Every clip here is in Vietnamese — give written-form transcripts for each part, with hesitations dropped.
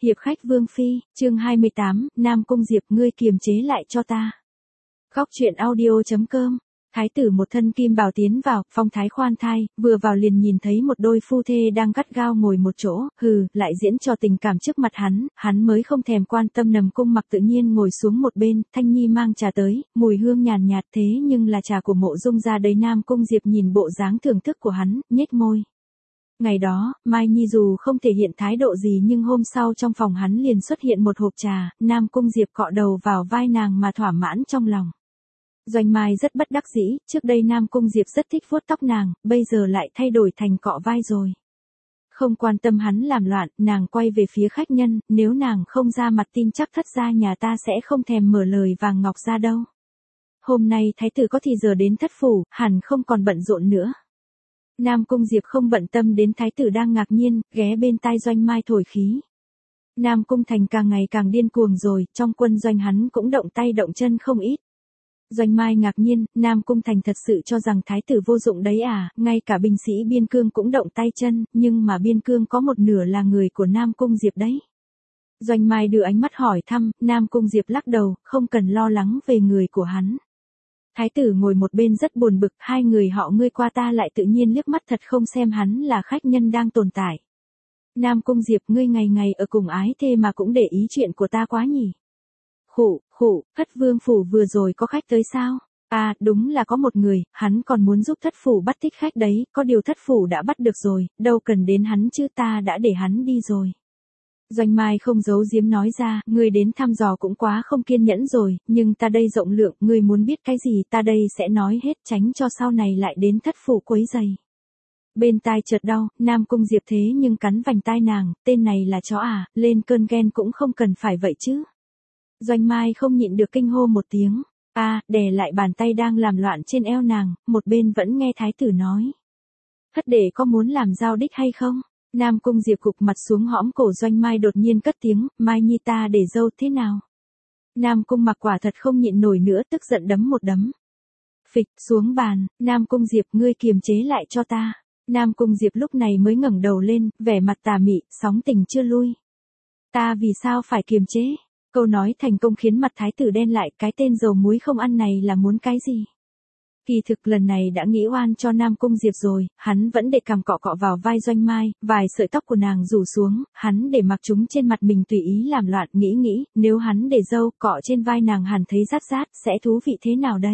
Hiệp khách Vương Phi, chương 28, Nam Cung Diệp ngươi kiềm chế lại cho ta. Góc truyện audio.com. Thái tử một thân kim bào tiến vào, phong thái khoan thai, vừa vào liền nhìn thấy một đôi phu thê đang gắt gao ngồi một chỗ, lại diễn cho tình cảm trước mặt hắn mới không thèm quan tâm. Nằm Cung Mặc tự nhiên ngồi xuống một bên, Thanh Nhi mang trà tới, mùi hương nhàn nhạt thế nhưng là trà của Mộ Dung gia đấy. Nam Cung Diệp nhìn bộ dáng thưởng thức của hắn, nhếch môi. Ngày đó, Mai Nhi dù không thể hiện thái độ gì nhưng hôm sau trong phòng hắn liền xuất hiện một hộp trà, Nam Cung Diệp cọ đầu vào vai nàng mà thỏa mãn trong lòng. Doanh Mai rất bất đắc dĩ, trước đây Nam Cung Diệp rất thích vuốt tóc nàng, bây giờ lại thay đổi thành cọ vai rồi. Không quan tâm hắn làm loạn, nàng quay về phía khách nhân, nếu nàng không ra mặt tin chắc thất gia nhà ta sẽ không thèm mở lời vàng ngọc ra đâu. Hôm nay thái tử có thì giờ đến thất phủ, hẳn không còn bận rộn nữa. Nam Cung Diệp không bận tâm đến thái tử đang ngạc nhiên, ghé bên tai Doanh Mai thổi khí. Nam Cung Thành càng ngày càng điên cuồng rồi, trong quân doanh hắn cũng động tay động chân không ít. Doanh Mai ngạc nhiên, Nam Cung Thành thật sự cho rằng thái tử vô dụng đấy à, ngay cả binh sĩ biên cương cũng động tay chân, nhưng mà biên cương có một nửa là người của Nam Cung Diệp đấy. Doanh Mai đưa ánh mắt hỏi thăm, Nam Cung Diệp lắc đầu, không cần lo lắng về người của hắn. Thái tử ngồi một bên rất buồn bực, hai người họ ngươi qua ta lại tự nhiên liếc mắt thật không xem hắn là khách nhân đang tồn tại. Nam Cung Diệp ngươi ngày ngày ở cùng ái thê mà cũng để ý chuyện của ta quá nhỉ. Khụ, Thất Vương phủ vừa rồi có khách tới sao? À, đúng là có một người, hắn còn muốn giúp Thất phủ bắt thích khách đấy, có điều Thất phủ đã bắt được rồi, đâu cần đến hắn chứ, ta đã để hắn đi rồi. Doanh Mai không giấu giếm nói ra, ngươi đến thăm dò cũng quá không kiên nhẫn rồi, nhưng ta đây rộng lượng, ngươi muốn biết cái gì ta đây sẽ nói hết, tránh cho sau này lại đến Thất phủ quấy rầy. Bên tai chợt đau, Nam Cung Diệp thế nhưng cắn vành tai nàng, tên này là chó à, lên cơn ghen cũng không cần phải vậy chứ. Doanh Mai không nhịn được kinh hô một tiếng, đè lại bàn tay đang làm loạn trên eo nàng, một bên vẫn nghe thái tử nói. Thất đệ có muốn làm giao đích hay không? Nam Cung Diệp gục mặt xuống hõm cổ. Doanh Mai đột nhiên cất tiếng, Mai Nhi ta để dâu thế nào? Nam Cung Mặc quả thật không nhịn nổi nữa, tức giận đấm một đấm. Phịch xuống bàn, Nam Cung Diệp ngươi kiềm chế lại cho ta. Nam Cung Diệp lúc này mới ngẩng đầu lên, vẻ mặt tà mị, sóng tình chưa lui. Ta vì sao phải kiềm chế? Câu nói thành công khiến mặt thái tử đen lại, cái tên dầu muối không ăn này là muốn cái gì? Kỳ thực lần này đã nghĩ oan cho Nam Cung Diệp rồi, hắn vẫn để cằm cọ cọ vào vai Doanh Mai, vài sợi tóc của nàng rủ xuống, hắn để mặc chúng trên mặt mình tùy ý làm loạn, nghĩ, nếu hắn để râu cọ trên vai nàng hẳn thấy rát, sẽ thú vị thế nào đây?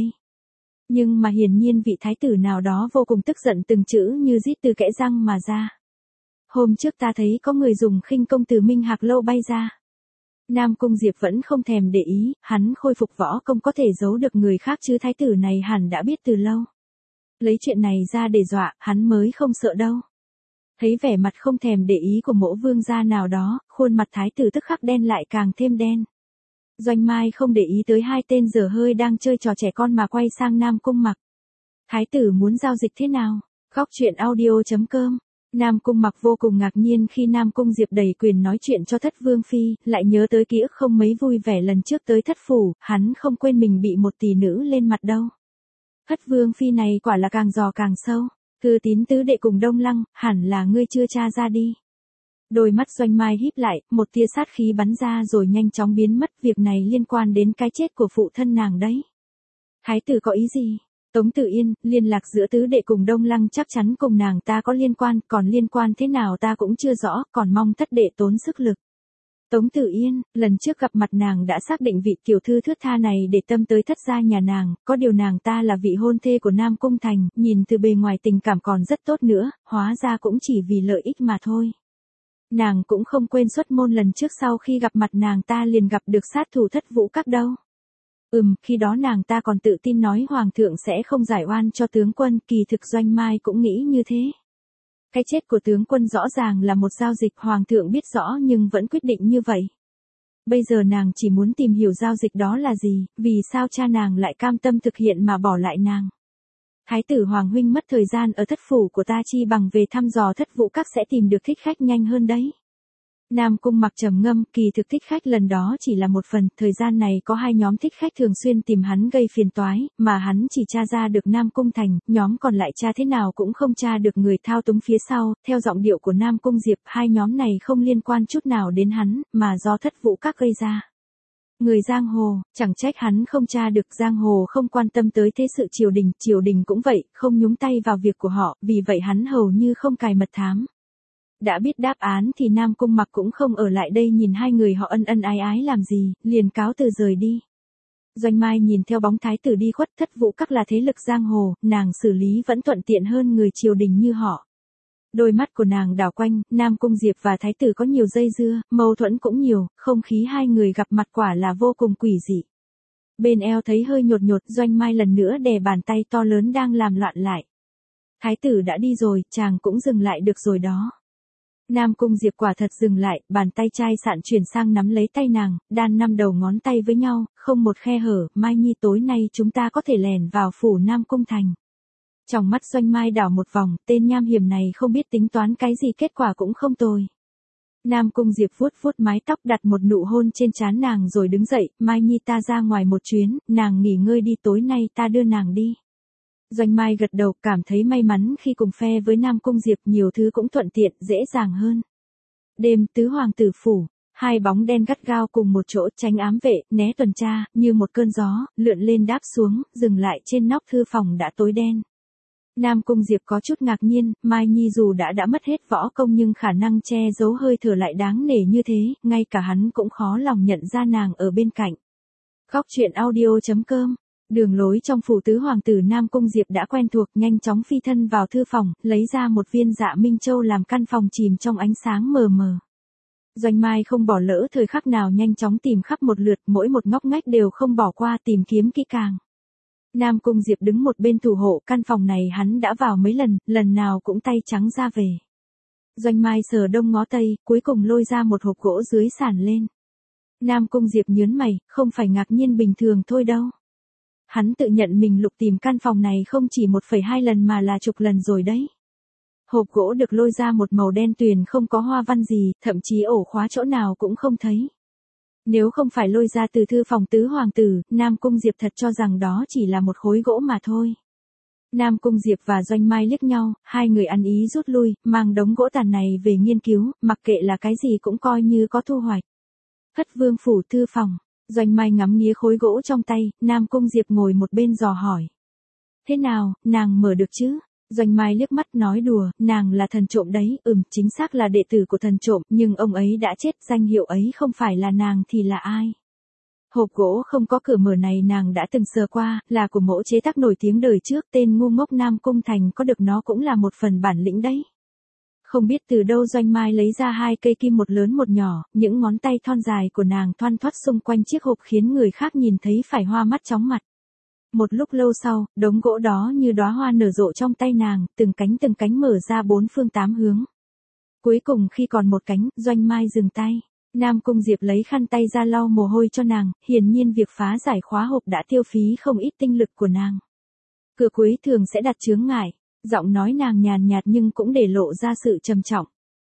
Nhưng mà hiển nhiên vị thái tử nào đó vô cùng tức giận, từng chữ như rít từ kẽ răng mà ra. Hôm trước ta thấy có người dùng khinh công từ Minh Hạc Lâu bay ra. Nam Cung Diệp vẫn không thèm để ý, hắn khôi phục võ công có thể giấu được người khác chứ, thái tử này hẳn đã biết từ lâu. Lấy chuyện này ra để dọa, hắn mới không sợ đâu. Thấy vẻ mặt không thèm để ý của Mỗ vương gia nào đó, khuôn mặt thái tử tức khắc đen lại càng thêm đen. Doanh Mai không để ý tới hai tên dở hơi đang chơi trò trẻ con mà quay sang Nam Cung Mặc. Thái tử muốn giao dịch thế nào? Góc truyện audio.com. Nam Cung Mặc vô cùng ngạc nhiên khi Nam Cung Diệp đầy quyền nói chuyện cho Thất Vương Phi, lại nhớ tới ký ức không mấy vui vẻ lần trước tới Thất phủ, hắn không quên mình bị một tỷ nữ lên mặt đâu. Thất Vương Phi này quả là càng dò càng sâu. Thư tín tứ đệ cùng Đông Lăng, hẳn là ngươi chưa tra ra đi. Đôi mắt Doanh Mai híp lại, một tia sát khí bắn ra rồi nhanh chóng biến mất, việc này liên quan đến cái chết của phụ thân nàng đấy. Thái tử có ý gì? Tống Tử Yên, liên lạc giữa tứ đệ cùng Đông Lăng chắc chắn cùng nàng ta có liên quan, còn liên quan thế nào ta cũng chưa rõ, còn mong thất đệ tốn sức lực. Tống Tử Yên, lần trước gặp mặt nàng đã xác định vị tiểu thư thướt tha này để tâm tới thất gia nhà nàng, có điều nàng ta là vị hôn thê của Nam Cung Thành, nhìn từ bề ngoài tình cảm còn rất tốt nữa, hóa ra cũng chỉ vì lợi ích mà thôi. Nàng cũng không quên xuất môn lần trước, sau khi gặp mặt nàng ta liền gặp được sát thủ Thất Vũ Các đâu. Khi đó nàng ta còn tự tin nói hoàng thượng sẽ không giải oan cho tướng quân, kỳ thực Doanh Mai cũng nghĩ như thế. Cái chết của tướng quân rõ ràng là một giao dịch, hoàng thượng biết rõ nhưng vẫn quyết định như vậy. Bây giờ nàng chỉ muốn tìm hiểu giao dịch đó là gì, vì sao cha nàng lại cam tâm thực hiện mà bỏ lại nàng. Thái tử Hoàng huynh mất thời gian ở thất phủ của ta chi bằng về thăm dò Thất Vũ Các sẽ tìm được thích khách nhanh hơn đấy. Nam Cung Mặc trầm ngâm, kỳ thực thích khách lần đó chỉ là một phần, thời gian này có hai nhóm thích khách thường xuyên tìm hắn gây phiền toái, mà hắn chỉ tra ra được Nam Cung Thành, nhóm còn lại tra thế nào cũng không tra được người thao túng phía sau, theo giọng điệu của Nam Cung Diệp, hai nhóm này không liên quan chút nào đến hắn, mà do Thất Vũ Các gây ra. Người giang hồ, chẳng trách hắn không tra được, giang hồ không quan tâm tới thế sự triều đình cũng vậy, không nhúng tay vào việc của họ, vì vậy hắn hầu như không cài mật thám. Đã biết đáp án thì Nam Cung Mặc cũng không ở lại đây nhìn hai người họ ân ân ái ái làm gì, liền cáo từ rời đi. Doanh Mai nhìn theo bóng thái tử đi khuất, Thất Vũ Các là thế lực giang hồ, nàng xử lý vẫn thuận tiện hơn người triều đình như họ. Đôi mắt của nàng đảo quanh, Nam Cung Diệp và thái tử có nhiều dây dưa, mâu thuẫn cũng nhiều, không khí hai người gặp mặt quả là vô cùng quỷ dị. Bên eo thấy hơi nhột nhột, Doanh Mai lần nữa đè bàn tay to lớn đang làm loạn lại. Thái tử đã đi rồi, chàng cũng dừng lại được rồi đó. Nam Cung Diệp quả thật dừng lại, bàn tay chai sạn chuyển sang nắm lấy tay nàng, đan 5 đầu ngón tay với nhau, không một khe hở, Mai Nhi tối nay chúng ta có thể lẻn vào phủ Nam Cung Thành. Trong mắt Doanh Mai đảo một vòng, tên nham hiểm này không biết tính toán cái gì, kết quả cũng không tồi. Nam Cung Diệp vuốt vuốt mái tóc, đặt một nụ hôn trên trán nàng rồi đứng dậy, Mai Nhi ta ra ngoài một chuyến, nàng nghỉ ngơi đi, tối nay ta đưa nàng đi. Doanh Mai gật đầu, cảm thấy may mắn khi cùng phe với Nam Cung Diệp, nhiều thứ cũng thuận tiện, dễ dàng hơn. Đêm, tứ hoàng tử phủ, hai bóng đen gắt gao cùng một chỗ, tránh ám vệ, né tuần tra, như một cơn gió, lượn lên đáp xuống, dừng lại trên nóc thư phòng đã tối đen. Nam Cung Diệp có chút ngạc nhiên, Mai Nhi dù đã mất hết võ công nhưng khả năng che giấu hơi thở lại đáng nể như thế, ngay cả hắn cũng khó lòng nhận ra nàng ở bên cạnh. Góc truyện audio.com. Đường lối trong phủ tứ hoàng tử Nam Cung Diệp đã quen thuộc, nhanh chóng phi thân vào thư phòng, lấy ra một viên Dạ Minh Châu làm căn phòng chìm trong ánh sáng mờ mờ. Doanh Mai không bỏ lỡ thời khắc nào, nhanh chóng tìm khắp một lượt, mỗi một ngóc ngách đều không bỏ qua, tìm kiếm kỹ càng. Nam Cung Diệp đứng một bên thủ hộ, căn phòng này hắn đã vào mấy lần, lần nào cũng tay trắng ra về. Doanh Mai sờ đông ngó tây, cuối cùng lôi ra một hộp gỗ dưới sàn lên. Nam Cung Diệp nhớn mày, không phải ngạc nhiên bình thường thôi đâu. Hắn tự nhận mình lục tìm căn phòng này không chỉ 1,2 lần mà là chục lần rồi đấy. Hộp gỗ được lôi ra một màu đen tuyền, không có hoa văn gì, thậm chí ổ khóa chỗ nào cũng không thấy. Nếu không phải lôi ra từ thư phòng tứ hoàng tử, Nam Cung Diệp thật cho rằng đó chỉ là một khối gỗ mà thôi. Nam Cung Diệp và Doanh Mai liếc nhau, hai người ăn ý rút lui, mang đống gỗ tàn này về nghiên cứu, mặc kệ là cái gì cũng coi như có thu hoạch. Hất Vương phủ thư phòng. Doanh Mai ngắm nghía khối gỗ trong tay, Nam Cung Diệp ngồi một bên dò hỏi. Thế nào, nàng mở được chứ? Doanh Mai liếc mắt nói đùa, nàng là thần trộm đấy, chính xác là đệ tử của thần trộm, nhưng ông ấy đã chết, danh hiệu ấy không phải là nàng thì là ai? Hộp gỗ không có cửa mở này nàng đã từng sờ qua, là của mẫu chế tác nổi tiếng đời trước, tên ngu ngốc Nam Cung Thành có được nó cũng là một phần bản lĩnh đấy. Không biết từ đâu Doanh Mai lấy ra hai cây kim, một lớn một nhỏ, những ngón tay thon dài của nàng thoăn thoắt xung quanh chiếc hộp khiến người khác nhìn thấy phải hoa mắt chóng mặt. Một lúc lâu sau, đống gỗ đó như đóa hoa nở rộ trong tay nàng, từng cánh mở ra bốn phương tám hướng. Cuối cùng khi còn một cánh, Doanh Mai dừng tay. Nam Cung Diệp lấy khăn tay ra lau mồ hôi cho nàng, hiển nhiên việc phá giải khóa hộp đã tiêu phí không ít tinh lực của nàng. Cửa cuối thường sẽ đặt chướng ngại. Giọng nói nàng nhàn nhạt nhưng cũng để lộ ra sự trầm trọng.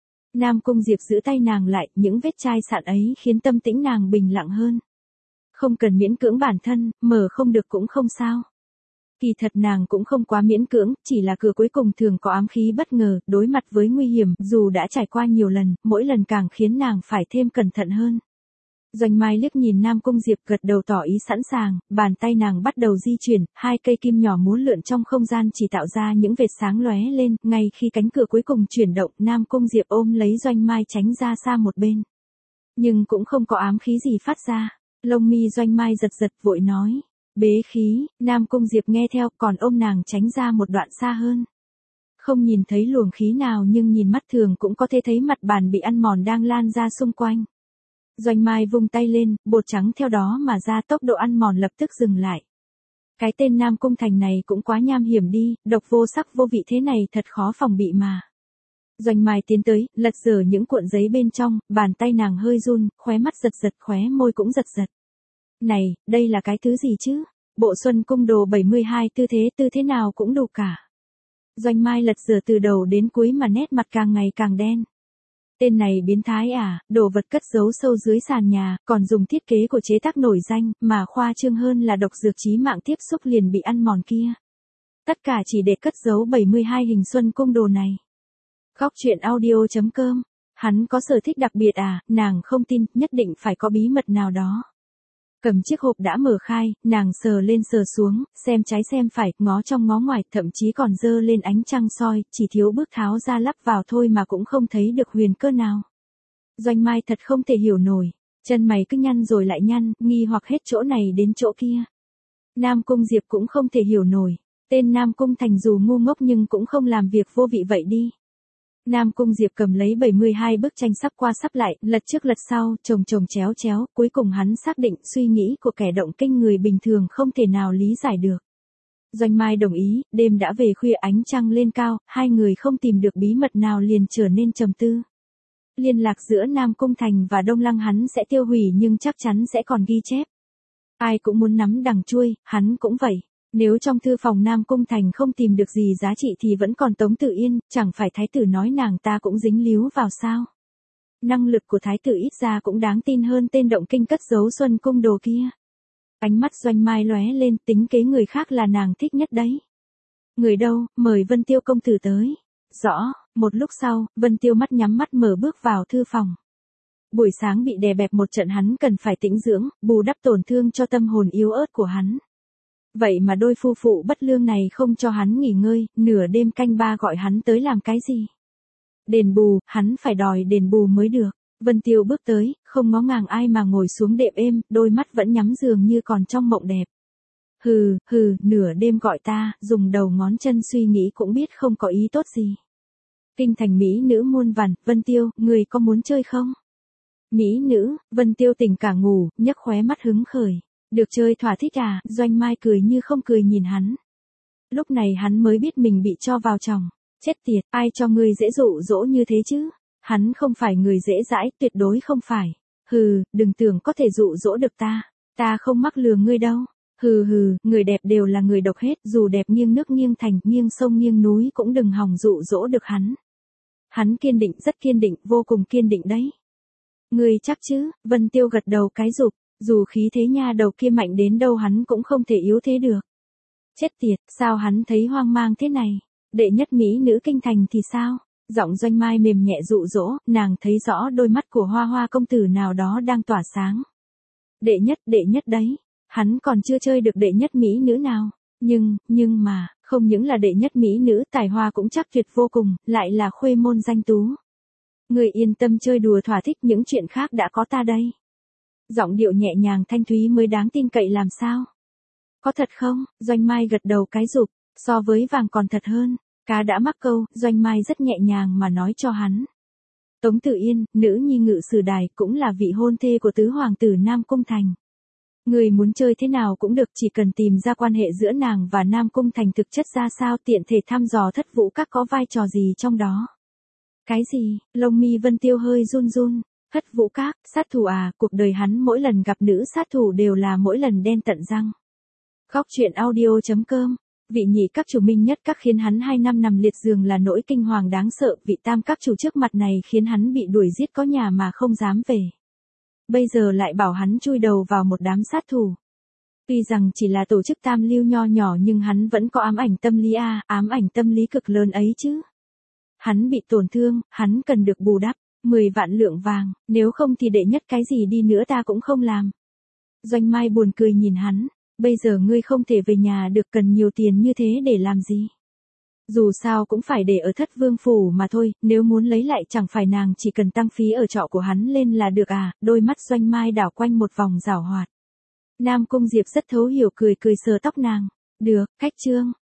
Nam Cung Diệp giữ tay nàng lại, những vết chai sạn ấy khiến tâm tĩnh nàng bình lặng hơn. Không cần miễn cưỡng bản thân, mở không được cũng không sao. Kỳ thật nàng cũng không quá miễn cưỡng, chỉ là cửa cuối cùng thường có ám khí bất ngờ, đối mặt với nguy hiểm, dù đã trải qua nhiều lần, mỗi lần càng khiến nàng phải thêm cẩn thận hơn. Doanh Mai liếc nhìn Nam Cung Diệp, gật đầu tỏ ý sẵn sàng, bàn tay nàng bắt đầu di chuyển, hai cây kim nhỏ múa lượn trong không gian chỉ tạo ra những vệt sáng lóe lên, ngay khi cánh cửa cuối cùng chuyển động, Nam Cung Diệp ôm lấy Doanh Mai tránh ra xa một bên. Nhưng cũng không có ám khí gì phát ra, lông mi Doanh Mai giật giật vội nói, bế khí, Nam Cung Diệp nghe theo, còn ôm nàng tránh ra một đoạn xa hơn. Không nhìn thấy luồng khí nào nhưng nhìn mắt thường cũng có thể thấy mặt bàn bị ăn mòn đang lan ra xung quanh. Doanh Mai vung tay lên, bột trắng theo đó mà ra, tốc độ ăn mòn lập tức dừng lại. Cái tên Nam Cung Thành này cũng quá nham hiểm đi, độc vô sắc vô vị thế này thật khó phòng bị mà. Doanh Mai tiến tới, lật dở những cuộn giấy bên trong, bàn tay nàng hơi run, khóe mắt giật giật, khóe môi cũng giật giật. Này, đây là cái thứ gì chứ? Bộ Xuân Cung đồ 72 tư thế nào cũng đủ cả. Doanh Mai lật dở từ đầu đến cuối mà nét mặt càng ngày càng đen. Tên này biến thái à, đồ vật cất giấu sâu dưới sàn nhà, còn dùng thiết kế của chế tác nổi danh, mà khoa trương hơn là độc dược chí mạng tiếp xúc liền bị ăn mòn kia. Tất cả chỉ để cất giấu 72 hình xuân cung đồ này. Góc truyện audio.com. Hắn có sở thích đặc biệt à, nàng không tin, nhất định phải có bí mật nào đó. Cầm chiếc hộp đã mở khai, nàng sờ lên sờ xuống, xem trái xem phải, ngó trong ngó ngoài, thậm chí còn dơ lên ánh trăng soi, chỉ thiếu bước tháo ra lắp vào thôi mà cũng không thấy được huyền cơ nào. Doanh Mai thật không thể hiểu nổi, chân mày cứ nhăn rồi lại nhăn, nghi hoặc hết chỗ này đến chỗ kia. Nam Cung Diệp cũng không thể hiểu nổi, tên Nam Cung Thành dù ngu ngốc nhưng cũng không làm việc vô vị vậy đi. Nam Cung Diệp cầm lấy 72 bức tranh sắp qua sắp lại, lật trước lật sau, chồng chéo chéo, cuối cùng hắn xác định suy nghĩ của kẻ động kinh người bình thường không thể nào lý giải được. Doanh Mai đồng ý, đêm đã về khuya ánh trăng lên cao, hai người không tìm được bí mật nào liền trở nên trầm tư. Liên lạc giữa Nam Cung Thành và Đông Lăng hắn sẽ tiêu hủy nhưng chắc chắn sẽ còn ghi chép. Ai cũng muốn nắm đằng chuôi, hắn cũng vậy. Nếu trong thư phòng Nam Cung Thành không tìm được gì giá trị thì vẫn còn Tống Tử Yên, chẳng phải thái tử nói nàng ta cũng dính líu vào sao. Năng lực của thái tử ít ra cũng đáng tin hơn tên động kinh cất giấu xuân cung đồ kia. Ánh mắt Doanh Mai lóe lên, tính kế người khác là nàng thích nhất đấy. Người đâu, mời Vân Tiêu công tử tới. Rõ, một lúc sau, Vân Tiêu mắt nhắm mắt mở bước vào thư phòng. Buổi sáng bị đè bẹp một trận hắn cần phải tĩnh dưỡng, bù đắp tổn thương cho tâm hồn yếu ớt của hắn. Vậy mà đôi phu phụ bất lương này không cho hắn nghỉ ngơi, nửa đêm canh ba gọi hắn tới làm cái gì? Đền bù, hắn phải đòi đền bù mới được. Vân Tiêu bước tới, không ngó ngàng ai mà ngồi xuống đệm êm, đôi mắt vẫn nhắm dường như còn trong mộng đẹp. Hừ, nửa đêm gọi ta, dùng đầu ngón chân suy nghĩ cũng biết không có ý tốt gì. Kinh thành mỹ nữ muôn vàn, Vân Tiêu, người có muốn chơi không? Mỹ nữ, Vân Tiêu tỉnh cả ngủ, nhấc khóe mắt hứng khởi. Được chơi thỏa thích à, Doanh Mai cười như không cười nhìn hắn. Lúc này hắn mới biết mình bị cho vào chồng. Chết tiệt, ai cho ngươi dễ dụ dỗ như thế chứ? Hắn không phải người dễ dãi, tuyệt đối không phải. Hừ, đừng tưởng có thể dụ dỗ được ta. Ta không mắc lừa ngươi đâu. Hừ, người đẹp đều là người độc hết, dù đẹp nghiêng nước nghiêng thành, nghiêng sông nghiêng núi cũng đừng hòng dụ dỗ được hắn. Hắn kiên định, rất kiên định, vô cùng kiên định đấy. Ngươi chắc chứ? Vân Tiêu gật đầu cái rụp. Dù khí thế nha đầu kia mạnh đến đâu hắn cũng không thể yếu thế được. Chết tiệt, sao hắn thấy hoang mang thế này? Đệ nhất mỹ nữ kinh thành thì sao? Giọng Doanh Mai mềm nhẹ dụ dỗ, nàng thấy rõ đôi mắt của Hoa công tử nào đó đang tỏa sáng. Đệ nhất đấy. Hắn còn chưa chơi được đệ nhất mỹ nữ nào. Nhưng mà, không những là đệ nhất mỹ nữ, tài hoa cũng chắc tuyệt vô cùng, lại là khuê môn danh tú. Người yên tâm chơi đùa thỏa thích, những chuyện khác đã có ta đây. Giọng điệu nhẹ nhàng thanh thúy mới đáng tin cậy làm sao? Có thật không? Doanh Mai gật đầu cái rụp, so với vàng còn thật hơn. Cá đã mắc câu, Doanh Mai rất nhẹ nhàng mà nói cho hắn. Tống Tử Yên, nữ nhi Ngự Sử Đài, cũng là vị hôn thê của tứ hoàng tử Nam Cung Thành. Người muốn chơi thế nào cũng được, chỉ cần tìm ra quan hệ giữa nàng và Nam Cung Thành thực chất ra sao, tiện thể thăm dò Thất Vũ Các có vai trò gì trong đó. Cái gì? Lông mi Vân Tiêu hơi run. Thất Vũ Các, sát thủ à, cuộc đời hắn mỗi lần gặp nữ sát thủ đều là mỗi lần đen tận răng. Góc truyện audio.com. Vị nhị các chủ Minh Nhất Các khiến hắn 2 năm nằm liệt giường là nỗi kinh hoàng đáng sợ, vị tam các chủ trước mặt này khiến hắn bị đuổi giết có nhà mà không dám về. Bây giờ lại bảo hắn chui đầu vào một đám sát thủ. Tuy rằng chỉ là tổ chức tam lưu nho nhỏ nhưng hắn vẫn có ám ảnh tâm lý ám ảnh tâm lý cực lớn ấy chứ. Hắn bị tổn thương, hắn cần được bù đắp. 10 vạn lượng vàng, nếu không thì đệ nhất cái gì đi nữa ta cũng không làm. Doanh Mai buồn cười nhìn hắn, bây giờ ngươi không thể về nhà được, cần nhiều tiền như thế để làm gì? Dù sao cũng phải để ở Thất Vương phủ mà thôi, nếu muốn lấy lại chẳng phải nàng chỉ cần tăng phí ở trọ của hắn lên là được à? Đôi mắt Doanh Mai đảo quanh một vòng giảo hoạt. Nam Cung Diệp rất thấu hiểu, cười sờ tóc nàng. Được, khách trương,